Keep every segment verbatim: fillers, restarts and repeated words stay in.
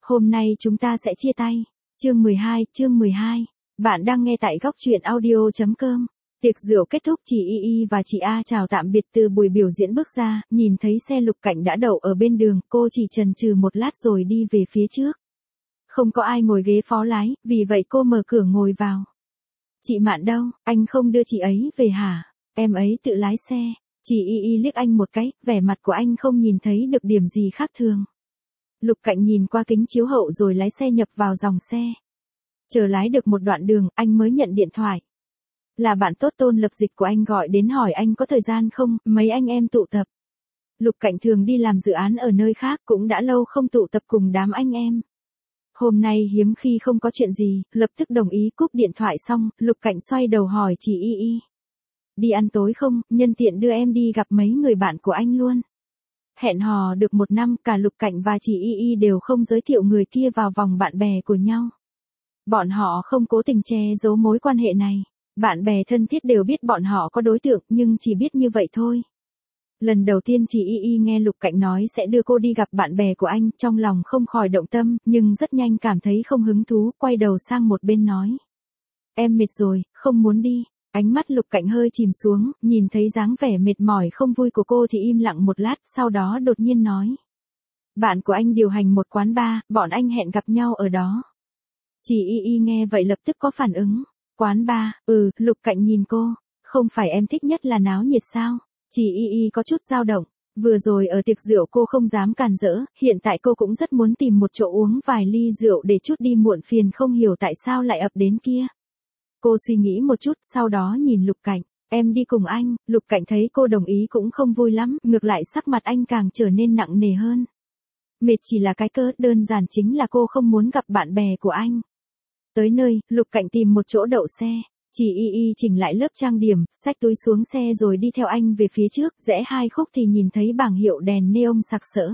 Hôm nay chúng ta sẽ chia tay. Chương mười hai, chương mười hai. Bạn đang nghe tại góc truyện audio chấm com. Tiệc rượu kết thúc, chị Y Y và chị A chào tạm biệt từ buổi biểu diễn bước ra, nhìn thấy xe Lục Cảnh đã đậu ở bên đường, cô chỉ chần chừ một lát rồi đi về phía trước. Không có ai ngồi ghế phó lái, vì vậy cô mở cửa ngồi vào. Chị Mạn đâu, anh không đưa chị ấy về hả? Em ấy tự lái xe. Chị Y Y liếc anh một cái, vẻ mặt của anh không nhìn thấy được điểm gì khác thường. Lục Cảnh nhìn qua kính chiếu hậu rồi lái xe nhập vào dòng xe. Chờ lái được một đoạn đường, anh mới nhận điện thoại. Là bạn tốt Tôn Lập Dịch của anh gọi đến hỏi anh có thời gian không, mấy anh em tụ tập. Lục Cảnh thường đi làm dự án ở nơi khác, cũng đã lâu không tụ tập cùng đám anh em. Hôm nay hiếm khi không có chuyện gì, lập tức đồng ý cúp điện thoại xong, Lục Cảnh xoay đầu hỏi chị Y Y. Đi ăn tối không, nhân tiện đưa em đi gặp mấy người bạn của anh luôn. Hẹn hò được một năm, cả Lục Cảnh và chị Y Y đều không giới thiệu người kia vào vòng bạn bè của nhau. Bọn họ không cố tình che giấu mối quan hệ này. Bạn bè thân thiết đều biết bọn họ có đối tượng, nhưng chỉ biết như vậy thôi. Lần đầu tiên chị Y Y nghe Lục Cảnh nói sẽ đưa cô đi gặp bạn bè của anh, trong lòng không khỏi động tâm, nhưng rất nhanh cảm thấy không hứng thú, quay đầu sang một bên nói. Em mệt rồi, không muốn đi. Ánh mắt Lục Cảnh hơi chìm xuống, nhìn thấy dáng vẻ mệt mỏi không vui của cô thì im lặng một lát, sau đó đột nhiên nói. Bạn của anh điều hành một quán bar, bọn anh hẹn gặp nhau ở đó. Chị Y Y nghe vậy lập tức có phản ứng. Quán bar, ừ, Lục Cảnh nhìn cô. Không phải em thích nhất là náo nhiệt sao? Chị Y Y có chút dao động. Vừa rồi ở tiệc rượu cô không dám cản rỡ, hiện tại cô cũng rất muốn tìm một chỗ uống vài ly rượu để chút đi muộn phiền, không hiểu tại sao lại ập đến kia. Cô suy nghĩ một chút, sau đó nhìn Lục Cảnh. Em đi cùng anh. Lục Cảnh thấy cô đồng ý cũng không vui lắm, ngược lại sắc mặt anh càng trở nên nặng nề hơn. Mệt chỉ là cái cớ, đơn giản chính là cô không muốn gặp bạn bè của anh. Tới nơi, Lục Cảnh tìm một chỗ đậu xe. Chị Y Y chỉnh lại lớp trang điểm, xách túi xuống xe rồi đi theo anh về phía trước, rẽ hai khúc thì nhìn thấy bảng hiệu đèn neon sặc sỡ.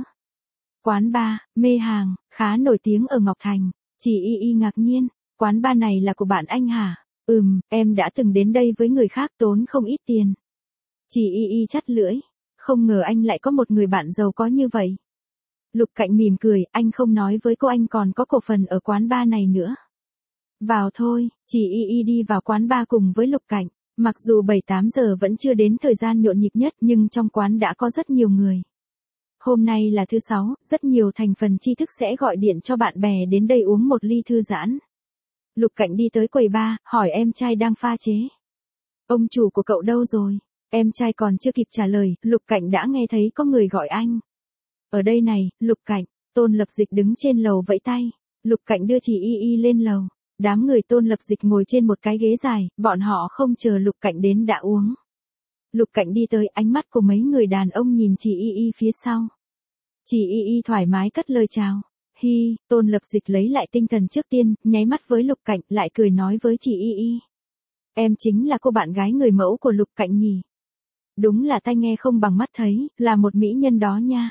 Quán bar, mê hàng, khá nổi tiếng ở Ngọc Thành. Chị Y Y ngạc nhiên, quán bar này là của bạn anh hả? Ừm, em đã từng đến đây với người khác tốn không ít tiền. Chị Y Y chắt lưỡi, không ngờ anh lại có một người bạn giàu có như vậy. Lục Cảnh mỉm cười, anh không nói với cô anh còn có cổ phần ở quán bar này nữa. Vào thôi, chị Y Y đi vào quán bar cùng với Lục Cảnh. Mặc dù bảy tám giờ vẫn chưa đến thời gian nhộn nhịp nhất nhưng trong quán đã có rất nhiều người. Hôm nay là thứ sáu, rất nhiều thành phần tri thức sẽ gọi điện cho bạn bè đến đây uống một ly thư giãn. Lục Cảnh đi tới quầy bar, hỏi em trai đang pha chế. Ông chủ của cậu đâu rồi? Em trai còn chưa kịp trả lời, Lục Cảnh đã nghe thấy có người gọi anh. Ở đây này, Lục Cảnh. Tôn Lập Dịch đứng trên lầu vẫy tay. Lục Cảnh đưa chị Y Y lên lầu. Đám người Tôn Lập Dịch ngồi trên một cái ghế dài, bọn họ không chờ Lục Cảnh đến đã uống. Lục Cảnh đi tới, ánh mắt của mấy người đàn ông nhìn chị Y Y phía sau. Chị Y Y thoải mái cất lời chào. Hi, Tôn Lập Dịch lấy lại tinh thần trước tiên, nháy mắt với Lục Cảnh, lại cười nói với chị Y Y. Em chính là cô bạn gái người mẫu của Lục Cảnh nhỉ? Đúng là tai nghe không bằng mắt thấy, là một mỹ nhân đó nha.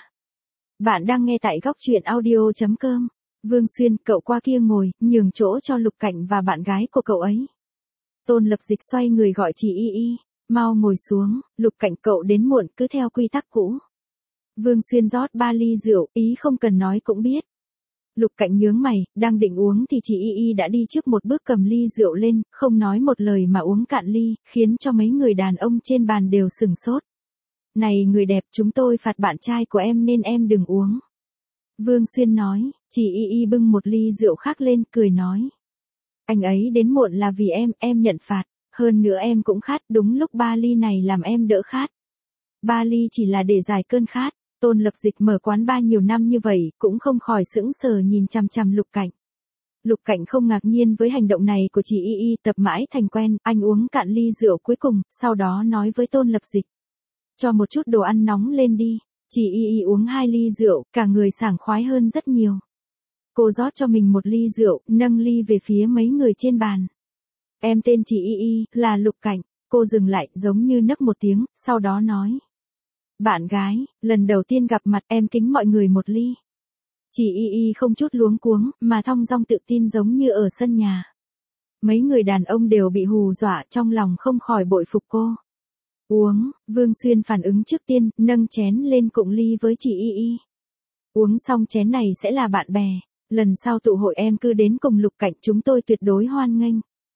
Bạn đang nghe tại góc truyện audio chấm com. Vương Xuyên, cậu qua kia ngồi, nhường chỗ cho Lục Cảnh và bạn gái của cậu ấy. Tôn Lập Dịch xoay người gọi chị Y Y. Mau ngồi xuống, Lục Cảnh cậu đến muộn, cứ theo quy tắc cũ. Vương Xuyên rót ba ly rượu, ý không cần nói cũng biết. Lục Cảnh nhướng mày, đang định uống thì chị Y Y đã đi trước một bước cầm ly rượu lên, không nói một lời mà uống cạn ly, khiến cho mấy người đàn ông trên bàn đều sửng sốt. Này người đẹp, chúng tôi phạt bạn trai của em nên em đừng uống. Vương Xuyên nói, chị Y Y bưng một ly rượu khác lên, cười nói. Anh ấy đến muộn là vì em, em nhận phạt, hơn nữa em cũng khát, đúng lúc ba ly này làm em đỡ khát. Ba ly chỉ là để giải cơn khát. Tôn Lập Dịch mở quán bar nhiều năm như vậy, cũng không khỏi sững sờ nhìn chằm chằm Lục Cảnh. Lục Cảnh không ngạc nhiên với hành động này của chị Y Y, tập mãi thành quen, anh uống cạn ly rượu cuối cùng, sau đó nói với Tôn Lập Dịch. Cho một chút đồ ăn nóng lên đi. Chị Y Y uống hai ly rượu, cả người sảng khoái hơn rất nhiều. Cô rót cho mình một ly rượu, nâng ly về phía mấy người trên bàn. Em tên chị Y Y, là Lục Cảnh. Cô dừng lại, giống như nấc một tiếng, sau đó nói. Bạn gái, lần đầu tiên gặp mặt em kính mọi người một ly. Chị Y Y không chút luống cuống, mà thong dong tự tin giống như ở sân nhà. Mấy người đàn ông đều bị hù dọa, trong lòng không khỏi bội phục cô. Uống, Vương Xuyên phản ứng trước tiên, nâng chén lên cụng ly với chị Y Y. Uống xong chén này sẽ là bạn bè. Lần sau tụ hội em cứ đến cùng Lục Cảnh, chúng tôi tuyệt đối hoan nghênh.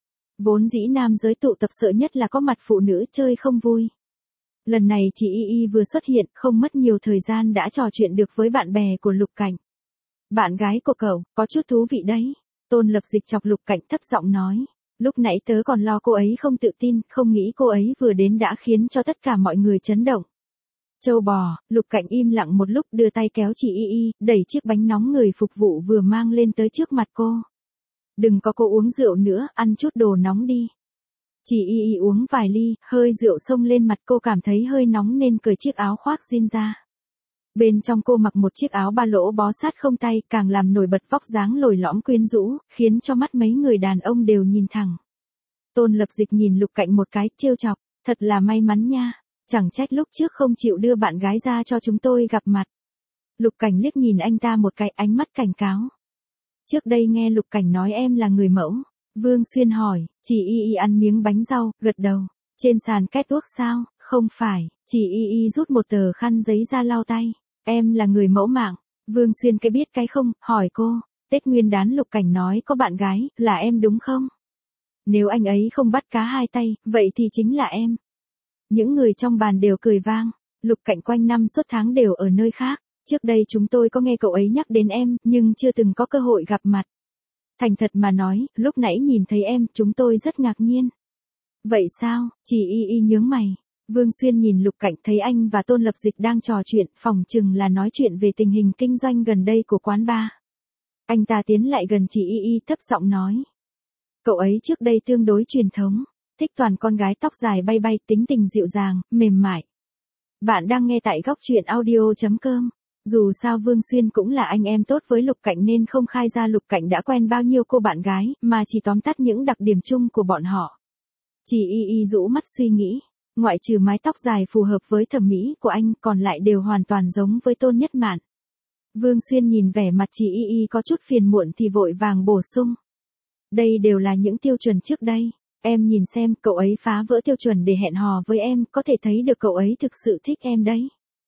Vốn dĩ nam giới tụ tập sợ nhất là có mặt phụ nữ chơi không vui. Lần này chị Y Y vừa xuất hiện, không mất nhiều thời gian đã trò chuyện được với bạn bè của Lục Cảnh. Bạn gái của cậu, có chút thú vị đấy. Tôn Lập Dịch chọc Lục Cảnh thấp giọng nói. Lúc nãy tớ còn lo cô ấy không tự tin, không nghĩ cô ấy vừa đến đã khiến cho tất cả mọi người chấn động. Châu bò, Lục Cảnh im lặng một lúc đưa tay kéo chị Y Y, đẩy chiếc bánh nóng người phục vụ vừa mang lên tới trước mặt cô. Đừng có cô uống rượu nữa, ăn chút đồ nóng đi. Chị Y Y uống vài ly, hơi rượu xông lên mặt cô cảm thấy hơi nóng nên cởi chiếc áo khoác jean ra. Bên trong cô mặc một chiếc áo ba lỗ bó sát không tay, càng làm nổi bật vóc dáng lồi lõm quyến rũ, khiến cho mắt mấy người đàn ông đều nhìn thẳng. Tôn Lập Dịch nhìn Lục Cảnh một cái, trêu chọc, thật là may mắn nha, chẳng trách lúc trước không chịu đưa bạn gái ra cho chúng tôi gặp mặt. Lục Cảnh liếc nhìn anh ta một cái, ánh mắt cảnh cáo. Trước đây nghe Lục Cảnh nói em là người mẫu. Vương Xuyên hỏi, chị Y Y ăn miếng bánh rau, gật đầu. Trên sàn catwalk sao? Không phải, chị Y Y rút một tờ khăn giấy ra lau tay. Em là người mẫu mạng. Vương Xuyên cái biết cái không, hỏi cô. Tết Nguyên Đán Lục Cảnh nói có bạn gái, là em đúng không? Nếu anh ấy không bắt cá hai tay, vậy thì chính là em. Những người trong bàn đều cười vang. Lục Cảnh quanh năm suốt tháng đều ở nơi khác. Trước đây chúng tôi có nghe cậu ấy nhắc đến em, nhưng chưa từng có cơ hội gặp mặt. Thành thật mà nói, lúc nãy nhìn thấy em, chúng tôi rất ngạc nhiên. Vậy sao? Chị Y Y nhướng mày. Vương Xuyên nhìn Lục Cảnh thấy anh và Tôn Lập Dịch đang trò chuyện, phỏng chừng là nói chuyện về tình hình kinh doanh gần đây của quán bar. Anh ta tiến lại gần chị Y Y thấp giọng nói. Cậu ấy trước đây tương đối truyền thống, thích toàn con gái tóc dài bay bay, tính tình dịu dàng, mềm mại. Bạn đang nghe tại góc truyện audio chấm com. Dù sao Vương Xuyên cũng là anh em tốt với Lục Cảnh nên không khai ra Lục Cảnh đã quen bao nhiêu cô bạn gái, mà chỉ tóm tắt những đặc điểm chung của bọn họ. Chị Y Y rũ mắt suy nghĩ, ngoại trừ mái tóc dài phù hợp với thẩm mỹ của anh, còn lại đều hoàn toàn giống với Tôn Nhất Mạn. Vương Xuyên nhìn vẻ mặt chị Y Y có chút phiền muộn thì vội vàng bổ sung. Đây đều là những tiêu chuẩn trước đây, em nhìn xem, cậu ấy phá vỡ tiêu chuẩn để hẹn hò với em, có thể thấy được cậu ấy thực sự thích em đấy.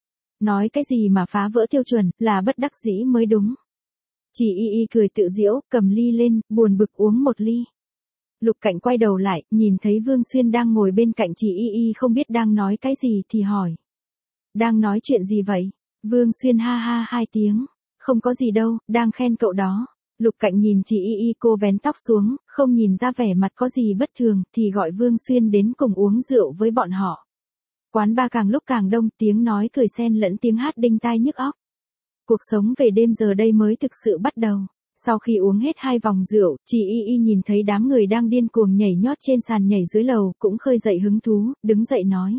Nói cái gì mà phá vỡ tiêu chuẩn, là bất đắc dĩ mới đúng. Chị Y Y cười tự giễu, cầm ly lên, buồn bực uống một ly. Lục Cảnh quay đầu lại, nhìn thấy Vương Xuyên đang ngồi bên cạnh chị Y Y không biết đang nói cái gì thì hỏi. Đang nói chuyện gì vậy? Vương Xuyên ha ha hai tiếng. Không có gì đâu, đang khen cậu đó. Lục Cảnh nhìn chị Y Y, cô vén tóc xuống, không nhìn ra vẻ mặt có gì bất thường, thì gọi Vương Xuyên đến cùng uống rượu với bọn họ. Quán bar càng lúc càng đông, tiếng nói cười xen lẫn tiếng hát đinh tai nhức óc. Cuộc sống về đêm giờ đây mới thực sự bắt đầu. Sau khi uống hết hai vòng rượu, chị Y Y nhìn thấy đám người đang điên cuồng nhảy nhót trên sàn nhảy dưới lầu, cũng khơi dậy hứng thú, đứng dậy nói.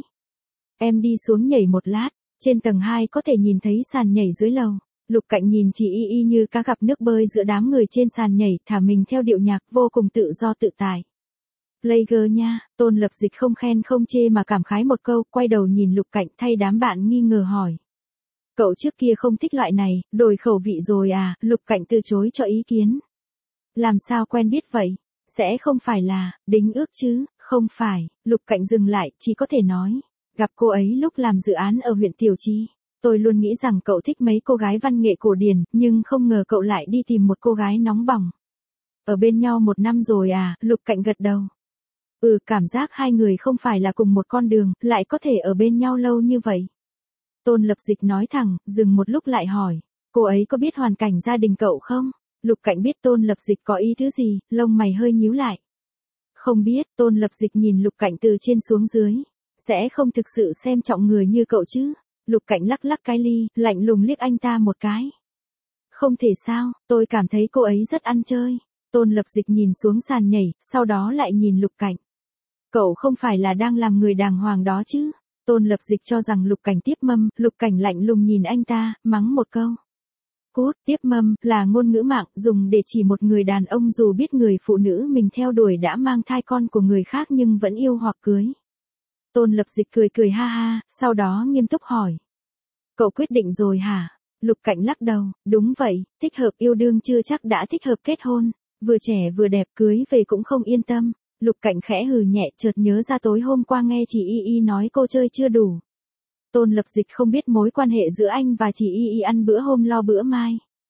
Em đi xuống nhảy một lát, trên tầng hai có thể nhìn thấy sàn nhảy dưới lầu. Lục Cảnh nhìn chị Y Y như cá gặp nước bơi giữa đám người trên sàn nhảy, thả mình theo điệu nhạc vô cùng tự do tự tại. Playgirl nha, Tôn Lập Dịch không khen không chê mà cảm khái một câu, quay đầu nhìn Lục Cảnh thay đám bạn nghi ngờ hỏi. Cậu trước kia không thích loại này, đổi khẩu vị rồi à? Lục Cảnh từ chối cho ý kiến. Làm sao quen biết vậy? Sẽ không phải là, đính ước chứ? Không phải, Lục Cảnh dừng lại, chỉ có thể nói. Gặp cô ấy lúc làm dự án ở huyện Tiểu Chi. Tôi luôn nghĩ rằng cậu thích mấy cô gái văn nghệ cổ điển, nhưng không ngờ cậu lại đi tìm một cô gái nóng bỏng. Ở bên nhau một năm rồi à? Lục Cảnh gật đầu. Ừ, cảm giác hai người không phải là cùng một con đường, lại có thể ở bên nhau lâu như vậy. Tôn Lập Dịch nói thẳng, dừng một lúc lại hỏi, cô ấy có biết hoàn cảnh gia đình cậu không? Lục Cảnh biết Tôn Lập Dịch có ý thứ gì, lông mày hơi nhíu lại. Không biết, Tôn Lập Dịch nhìn Lục Cảnh từ trên xuống dưới. Sẽ không thực sự xem trọng người như cậu chứ? Lục Cảnh lắc lắc cái ly, lạnh lùng liếc anh ta một cái. Không thể sao, tôi cảm thấy cô ấy rất ăn chơi. Tôn Lập Dịch nhìn xuống sàn nhảy, sau đó lại nhìn Lục Cảnh. Cậu không phải là đang làm người đàng hoàng đó chứ? Tôn Lập Dịch cho rằng Lục Cảnh tiếp mâm, Lục Cảnh lạnh lùng nhìn anh ta, mắng một câu. Cút, tiếp mâm, là ngôn ngữ mạng, dùng để chỉ một người đàn ông dù biết người phụ nữ mình theo đuổi đã mang thai con của người khác nhưng vẫn yêu hoặc cưới. Tôn Lập Dịch cười cười ha ha, sau đó nghiêm túc hỏi. Cậu quyết định rồi hả? Lục Cảnh lắc đầu, đúng vậy, thích hợp yêu đương chưa chắc đã thích hợp kết hôn, vừa trẻ vừa đẹp cưới về cũng không yên tâm. Lục Cảnh khẽ hừ nhẹ, chợt nhớ ra tối hôm qua nghe chị Y Y nói cô chơi chưa đủ. Tôn Lập Dịch không biết mối quan hệ giữa anh và chị Y Y ăn bữa hôm lo bữa mai.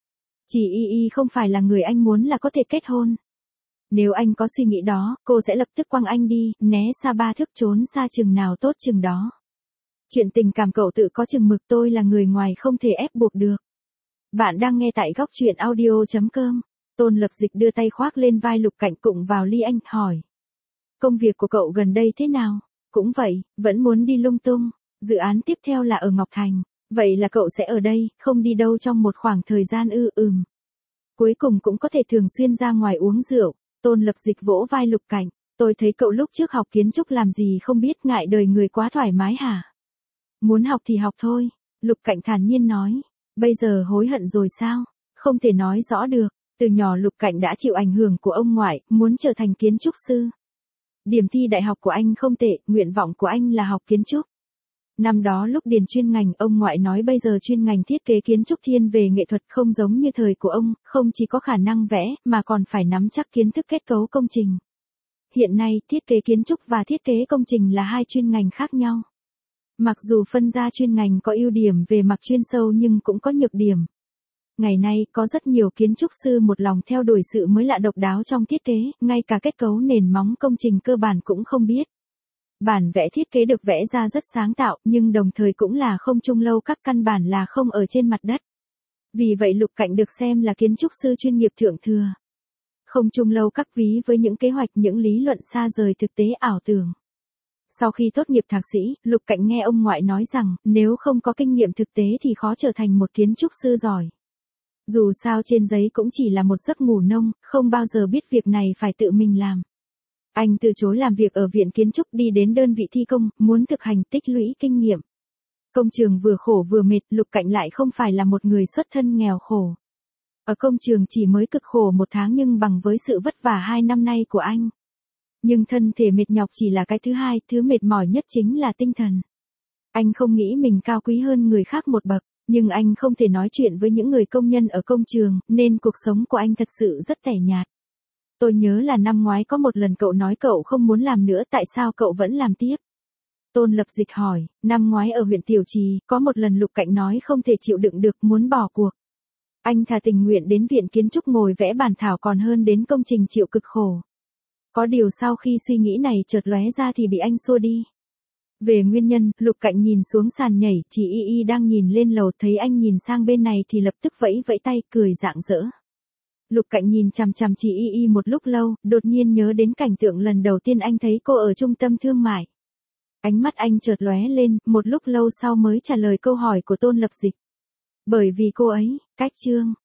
Chị Y Y không phải là người anh muốn là có thể kết hôn. Nếu anh có suy nghĩ đó, cô sẽ lập tức quăng anh đi, né xa ba thước trốn xa chừng nào tốt chừng đó. Chuyện tình cảm cậu tự có chừng mực, tôi là người ngoài không thể ép buộc được. Bạn đang nghe tại góc truyện audio.com. Tôn Lập Dịch đưa tay khoác lên vai Lục Cảnh cụng vào ly anh, hỏi. Công việc của cậu gần đây thế nào? Cũng vậy, vẫn muốn đi lung tung. Dự án tiếp theo là ở Ngọc Thành. Vậy là cậu sẽ ở đây, không đi đâu trong một khoảng thời gian ư? Ừm. Cuối cùng cũng có thể thường xuyên ra ngoài uống rượu. Tôn Lập Dịch vỗ vai Lục Cảnh. Tôi thấy cậu lúc trước học kiến trúc làm gì không biết, ngại đời người quá thoải mái hả? Muốn học thì học thôi. Lục Cảnh thản nhiên nói. Bây giờ hối hận rồi sao? Không thể nói rõ được. Từ nhỏ Lục Cảnh đã chịu ảnh hưởng của ông ngoại, muốn trở thành kiến trúc sư. Điểm thi đại học của anh không tệ, nguyện vọng của anh là học kiến trúc. Năm đó lúc điền chuyên ngành, ông ngoại nói bây giờ chuyên ngành thiết kế kiến trúc thiên về nghệ thuật, không giống như thời của ông, không chỉ có khả năng vẽ, mà còn phải nắm chắc kiến thức kết cấu công trình. Hiện nay, thiết kế kiến trúc và thiết kế công trình là hai chuyên ngành khác nhau. Mặc dù phân ra chuyên ngành có ưu điểm về mặt chuyên sâu nhưng cũng có nhược điểm. Ngày nay, có rất nhiều kiến trúc sư một lòng theo đuổi sự mới lạ độc đáo trong thiết kế, ngay cả kết cấu nền móng công trình cơ bản cũng không biết. Bản vẽ thiết kế được vẽ ra rất sáng tạo, nhưng đồng thời cũng là không trung lâu các căn bản là không ở trên mặt đất. Vì vậy Lục Cảnh được xem là kiến trúc sư chuyên nghiệp thượng thừa. Không trung lâu các ví với những kế hoạch, những lý luận xa rời thực tế ảo tưởng. Sau khi tốt nghiệp thạc sĩ, Lục Cảnh nghe ông ngoại nói rằng, nếu không có kinh nghiệm thực tế thì khó trở thành một kiến trúc sư giỏi. Dù sao trên giấy cũng chỉ là một giấc ngủ nông, không bao giờ biết việc này phải tự mình làm. Anh từ chối làm việc ở viện kiến trúc, đi đến đơn vị thi công, muốn thực hành tích lũy kinh nghiệm. Công trường vừa khổ vừa mệt, Lục Cảnh lại không phải là một người xuất thân nghèo khổ. Ở công trường chỉ mới cực khổ một tháng nhưng bằng với sự vất vả hai năm nay của anh. Nhưng thân thể mệt nhọc chỉ là cái thứ hai, thứ mệt mỏi nhất chính là tinh thần. Anh không nghĩ mình cao quý hơn người khác một bậc, nhưng anh không thể nói chuyện với những người công nhân ở công trường, nên cuộc sống của anh thật sự rất tẻ nhạt. Tôi nhớ là năm ngoái có một lần cậu nói cậu không muốn làm nữa, tại sao cậu vẫn làm tiếp? Tôn Lập Dịch hỏi. Năm ngoái ở huyện Tiểu Trì, có một lần Lục Cảnh nói không thể chịu đựng được, muốn bỏ cuộc. Anh thà tình nguyện đến viện kiến trúc ngồi vẽ bản thảo còn hơn đến công trình chịu cực khổ. Có điều sau khi suy nghĩ này chợt lóe ra thì bị anh xua đi. Về nguyên nhân, Lục Cảnh nhìn xuống sàn nhảy, chị Y Y đang nhìn lên lầu, thấy anh nhìn sang bên này thì lập tức vẫy vẫy tay, cười rạng rỡ. Lục Cảnh nhìn chằm chằm chị Y Y một lúc lâu, đột nhiên nhớ đến cảnh tượng lần đầu tiên anh thấy cô ở trung tâm thương mại. Ánh mắt anh chợt lóe lên, một lúc lâu sau mới trả lời câu hỏi của Tôn Lập Dịch. Bởi vì cô ấy, cách Trương,